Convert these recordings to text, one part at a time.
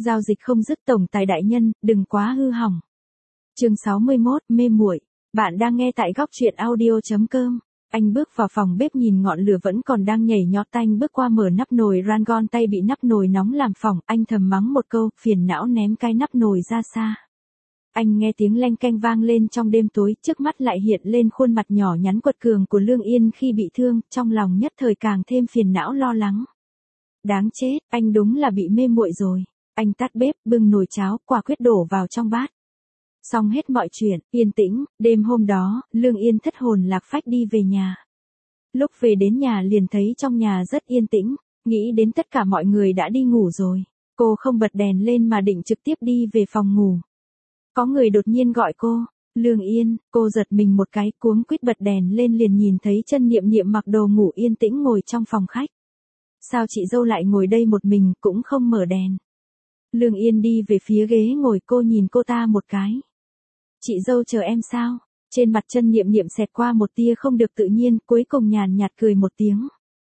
Giao dịch không dứt tổng tài đại nhân, đừng quá hư hỏng. Chương 61, mê muội. Bạn đang nghe tại góc truyện audio.com. Anh bước vào phòng bếp nhìn ngọn lửa vẫn còn đang nhảy nhót, anh bước qua mở nắp nồi Rangon, tay bị nắp nồi nóng làm phỏng, anh thầm mắng một câu, phiền não ném cái nắp nồi ra xa. Anh nghe tiếng leng keng vang lên trong đêm tối, trước mắt lại hiện lên khuôn mặt nhỏ nhắn quật cường của Lương Yên khi bị thương, trong lòng nhất thời càng thêm phiền não lo lắng. Đáng chết, anh đúng là bị mê muội rồi. Anh tắt bếp, bưng nồi cháo, quả quyết đổ vào trong bát. Xong hết mọi chuyện, yên tĩnh, đêm hôm đó, Lương Yên thất hồn lạc phách đi về nhà. Lúc về đến nhà liền thấy trong nhà rất yên tĩnh, nghĩ đến tất cả mọi người đã đi ngủ rồi. Cô không bật đèn lên mà định trực tiếp đi về phòng ngủ. Có người đột nhiên gọi cô, Lương Yên, cô giật mình một cái, cuống quýt bật đèn lên liền nhìn thấy chân Niệm Niệm mặc đồ ngủ yên tĩnh ngồi trong phòng khách. Sao chị dâu lại ngồi đây một mình, cũng không mở đèn. Lương Yên đi về phía ghế ngồi, cô nhìn cô ta một cái. Chị dâu chờ em sao? Trên mặt chân Niệm Niệm xẹt qua một tia không được tự nhiên, cuối cùng nhàn nhạt cười một tiếng.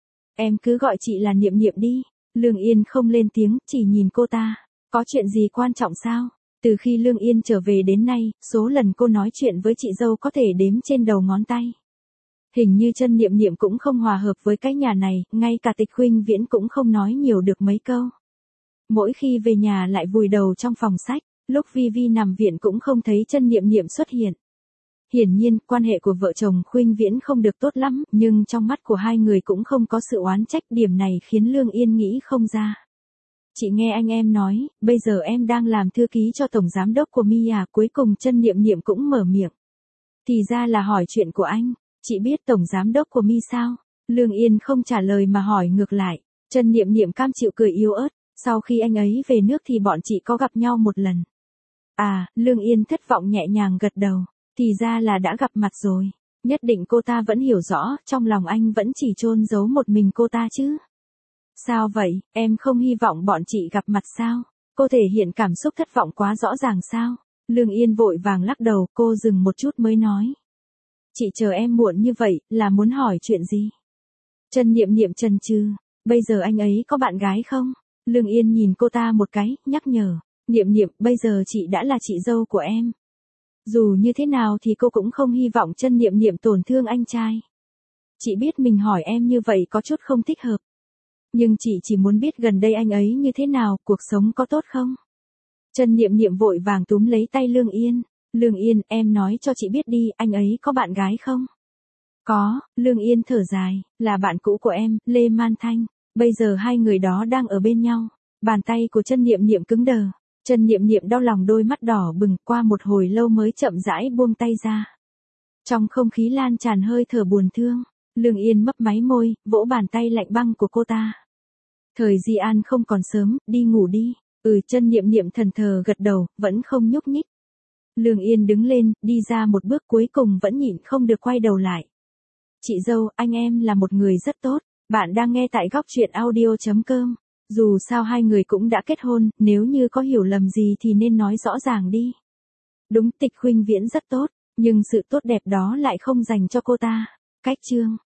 Em cứ gọi chị là Niệm Niệm đi. Lương Yên không lên tiếng, chỉ nhìn cô ta. Có chuyện gì quan trọng sao? Từ khi Lương Yên trở về đến nay, số lần cô nói chuyện với chị dâu có thể đếm trên đầu ngón tay. Hình như chân Niệm Niệm cũng không hòa hợp với cái nhà này, ngay cả Tịch Khuynh Viễn cũng không nói nhiều được mấy câu. Mỗi khi về nhà lại vùi đầu trong phòng sách, lúc Vi Vi nằm viện cũng không thấy chân Niệm Niệm xuất hiện. Hiển nhiên, quan hệ của vợ chồng Khuynh Viễn không được tốt lắm, nhưng trong mắt của hai người cũng không có sự oán trách, điểm này khiến Lương Yên nghĩ không ra. Chị nghe anh em nói, bây giờ em đang làm thư ký cho tổng giám đốc của My à, cuối cùng chân Niệm Niệm cũng mở miệng. Thì ra là hỏi chuyện của anh, chị biết tổng giám đốc của My sao? Lương Yên không trả lời mà hỏi ngược lại, chân Niệm Niệm cam chịu cười yếu ớt, sau khi anh ấy về nước thì bọn chị có gặp nhau một lần. À, Lương Yên thất vọng nhẹ nhàng gật đầu, thì ra là đã gặp mặt rồi, nhất định cô ta vẫn hiểu rõ, trong lòng anh vẫn chỉ chôn giấu một mình cô ta chứ. Sao vậy, em không hy vọng bọn chị gặp mặt sao? Cô thể hiện cảm xúc thất vọng quá rõ ràng sao? Lương Yên vội vàng lắc đầu, cô dừng một chút mới nói. Chị chờ em muộn như vậy, là muốn hỏi chuyện gì? Chân Niệm Niệm chần chừ, bây giờ anh ấy có bạn gái không? Lương Yên nhìn cô ta một cái, nhắc nhở. Niệm Niệm, bây giờ chị đã là chị dâu của em. Dù như thế nào thì cô cũng không hy vọng chân Niệm Niệm tổn thương anh trai. Chị biết mình hỏi em như vậy có chút không thích hợp. Nhưng chị chỉ muốn biết gần đây anh ấy như thế nào, cuộc sống có tốt không? Chân Niệm Niệm vội vàng túm lấy tay Lương Yên. Lương Yên, em nói cho chị biết đi, anh ấy có bạn gái không? Có, Lương Yên thở dài, là bạn cũ của em, Lê Man Thanh. Bây giờ hai người đó đang ở bên nhau. Bàn tay của chân Niệm Niệm cứng đờ. Chân Niệm Niệm đau lòng, đôi mắt đỏ bừng, qua một hồi lâu mới chậm rãi buông tay ra. Trong không khí lan tràn hơi thở buồn thương. Lương Yên mấp máy môi, vỗ bàn tay lạnh băng của cô ta. Thời Di An không còn sớm, đi ngủ đi. Chân Niệm Niệm thần thờ gật đầu, vẫn không nhúc nhích. Lương Yên đứng lên, đi ra một bước, cuối cùng vẫn nhịn không được quay đầu lại. Chị dâu, anh em là một người rất tốt. Bạn đang nghe tại góc truyện audio.com. Dù sao hai người cũng đã kết hôn, nếu như có hiểu lầm gì thì nên nói rõ ràng đi. Đúng, Tịch Khuynh Viễn rất tốt, nhưng sự tốt đẹp đó lại không dành cho cô ta. Cách chương.